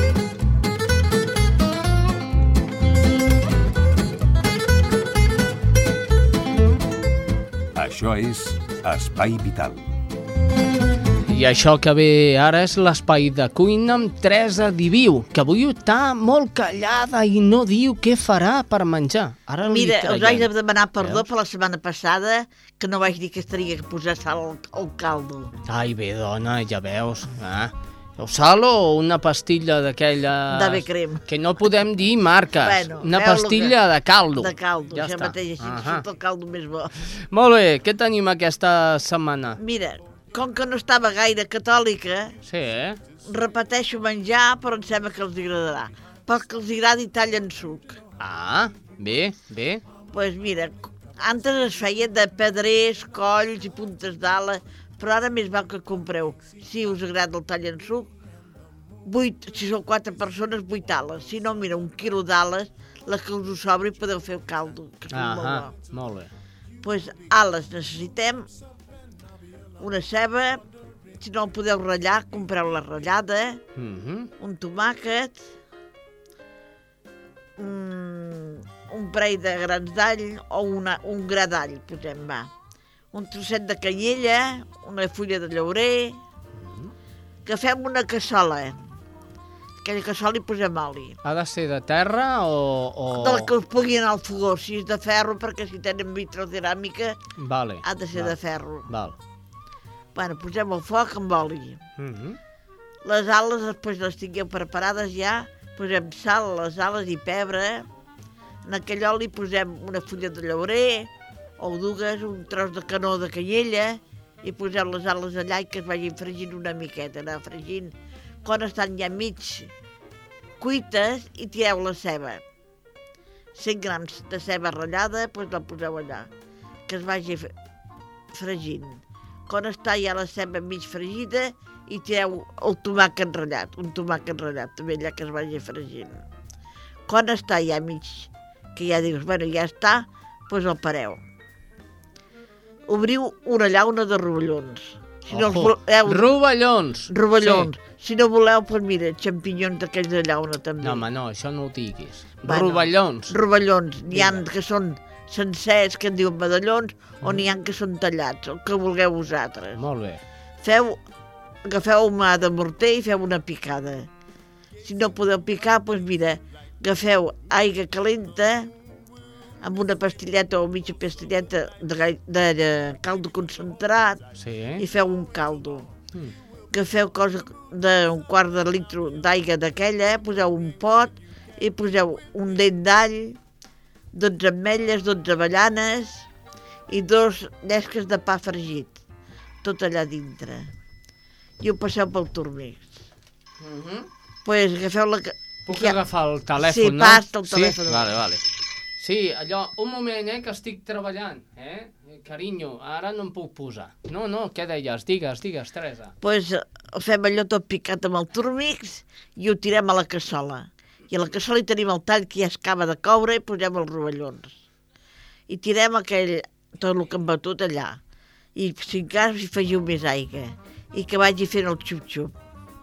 Això és Espai Vital. I això que ve ara és l'espai de cuina amb Teresa Diviu, que avui està molt callada i no diu què farà per menjar. Ara mira, us vaig demanar perdó per la setmana passada, que no vaig dir que estaria a posar sal al caldo. Ai, bé, dona, ja veus. O sal o una pastilla d'aquella... De B-crem. Que no podem dir marques. Bueno, una pastilla de caldo. De caldo, ja això està. Mateix, així surt el caldo més bo. Molt bé, què tenim aquesta setmana? Mira, com que no estava gaire catòlica, sí, repeteixo menjar, però em sembla que els agradarà. Perquè els agradi tallen suc. Ah, bé, bé. Doncs pues mira, antes es feia de pedrers, colls i puntes d'ala, però ara més val que compreu. Si us agrada el tallen suc, si sou 4 persones, 8 ales. Si no, mira, 1 quilo d'ales, les que us ho sobri podeu fer el caldo, que són molt bo. Molt bé. Doncs pues, ales necessitem una ceba, si no el podeu ratllar, compreu-la ratllada, un tomàquet, un parell de grans d'all o un gra d'all, posem, va. Un trosset de canyella, una fulla de llaurer, que fem una cassola. Aquella cassola hi posem oli. Ha de ser de terra o... De la que us pugui anar al fogó, si és de ferro, perquè si tenen vitroceràmica, ha de ser de ferro. Val. Bueno, posem el foc amb oli. Les ales, després les tingueu preparades ja, posem sal, les ales i pebre. En aquell oli posem una fulla de llaurer, o dues, un tros de canó de canyella, i posem les ales allà i que es vagin fregint una miqueta, anar fregint. Quan estan ja mig cuites, i tireu la ceba. 100 grams de ceba ratllada, doncs la poseu allà, que es vagi fregint. Quan està ja la ceba mig fregida, i tireu el tomàquet ratllat, un tomàquet ratllat, també allà que es vagi fregint. Quan està ja mig, que ja dius, bueno, ja està, doncs el pareu. Obriu una llauna de rovellons. Si no rovellons! Rovellons. Sí. Si no voleu, doncs mira, xampinyons d'aquells de llauna també. No, home, no, això no ho diguis. Bueno, rovellons. Rovellons. N'hi ha que són sencers, que en diuen medallons, o n'hi ha que són tallats, el que vulgueu vosaltres. Molt bé. Agafeu mà de morter i feu una picada. Si no podeu picar, doncs mira, agafeu aigua calenta amb una pastilleta o mitja pastilleta de caldo concentrat i feu un caldo. Agafeu un quart de litre d'aigua d'aquella, poseu un pot i poseu un dent d'all, 12 ametlles, 12 avellanes i 2 llesques de pa fregit, tot allà dintre. I ho passeu pel turmix. Pues agafeu la... Puc agafar el telèfon, sí, no? Sí, el telèfon. Sí? Vale. Sí, allò, un moment, que estic treballant, carinyo, ara no em puc posar. No, què deies? Digues, Teresa. Pues fem allò tot picat amb el turmix i ho tirem a la cassola. I a la cassola hi tenim el tall que ja es acaba de coure i posem els rovellons. I tirem tot el que hem batut allà. I si encara hi afegiu més aigua. I que vagi fent el xup-xup.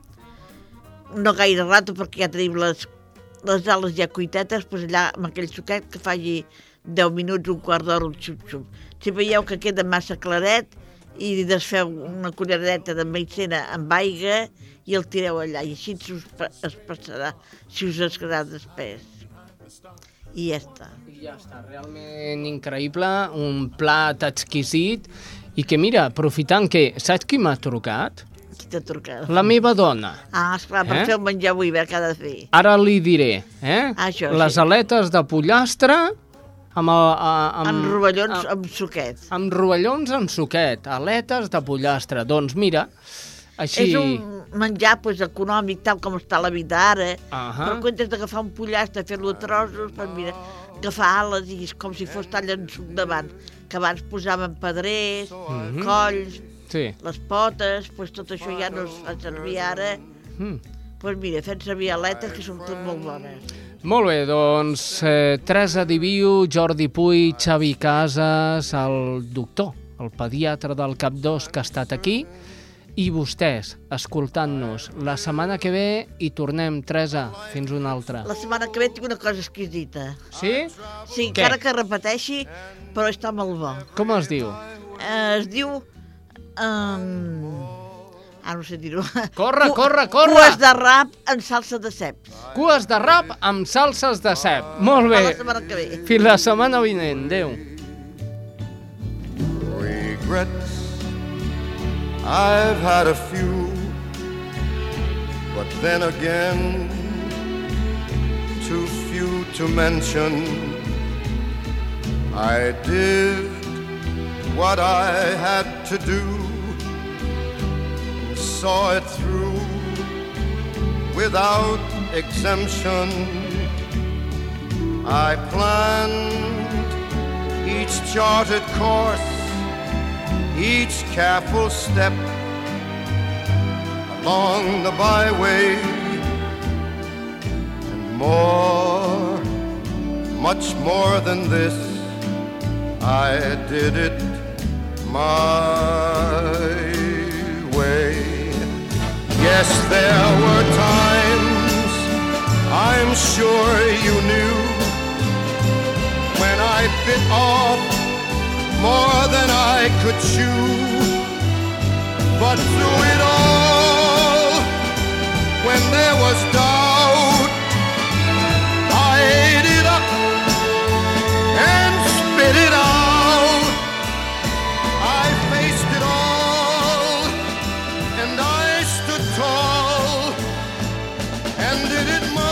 No gaire rato perquè ja tenim les ales ja cuitetes, doncs allà amb aquell suquet que faci 10 minuts, un quart d'hora el xup-xup. Si veieu que queda massa claret i desfeu una culleradeta de maicena amb aigua i el tireu allà i així es passarà si us agrada després. I ja està. I ja està, realment increïble, un plat exquisit i que mira, aprofitant que saps qui m'ha trucat? Qui t'ha trucat? La meva dona. Ah, esclar, per fer el menjar avui, què ha de fer? Ara li diré, Això, les aletes de pollastre amb rovellons amb suquet. Amb rovellons amb suquet, aletes de pollastre. Doncs mira, així... És un menjar econòmic, tal com està la vida ara, però en comptes d'agafar un pollastre, fer-lo a trossos, mira, agafar ales i com si fos tall en suc davant, que abans posaven pedrers, colls, les potes, tot això ja no es fa servir ara. Doncs mira, fem servir aletes que són tot molt bones. Molt bé, doncs Teresa Diviu, Jordi Puig, Xavi Casas, el doctor, el pediatre del Cap2 que ha estat aquí, i vostès, escoltant-nos. La setmana que ve hi tornem, Teresa, fins una altra. La setmana que ve tinc una cosa exquisita. Sí? Sí, encara que repeteixi, però està molt bo. Com es diu? Es diu... no sé dir-ho. Corre! Cues de rap amb salsa de ceps. Cues de rap amb salses de cep. Molt bé. Fins la setmana que ve. Fins la setmana vinent. Adéu. Regrets, I've had a few, but then again, too few to mention. I did what I had to do, saw it through without exemption. I planned each charted course, each careful step along the byway, and more, much more than this, I did it my way. Yes, there were times, I'm sure you knew, when I bit off more than I could chew. But through it all, when there was doubt, I ate it up and spit it out. I faced it all, and I stood tall, and did it my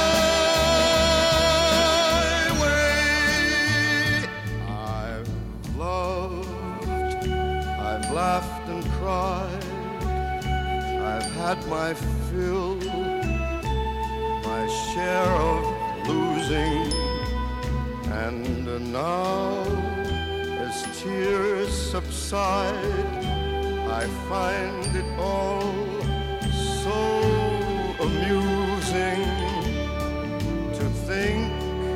way. I've loved, I've laughed and cried, I've had my fill, my share of losing, and now as tears subside, I find it all so amusing to think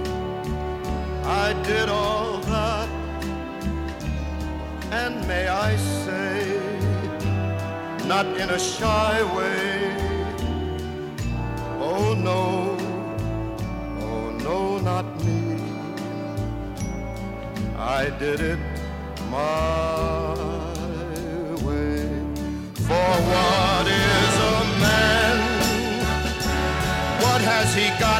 I did all that? And may I say, not in a shy way, oh no, not me. I did it my way. For what is a man? What has he got?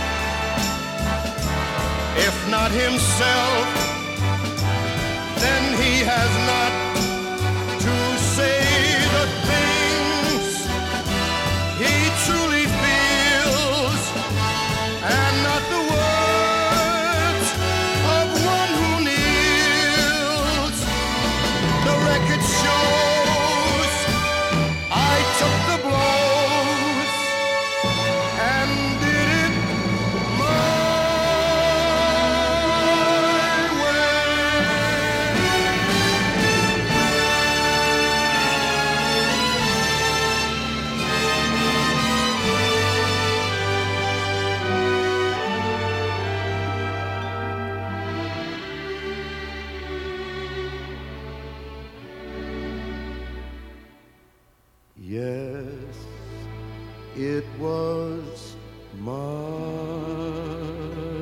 If not himself, then he has not to say the things he truly feels, and not the words of one who kneels. The record shows I took the blows and did it my Yes, it was my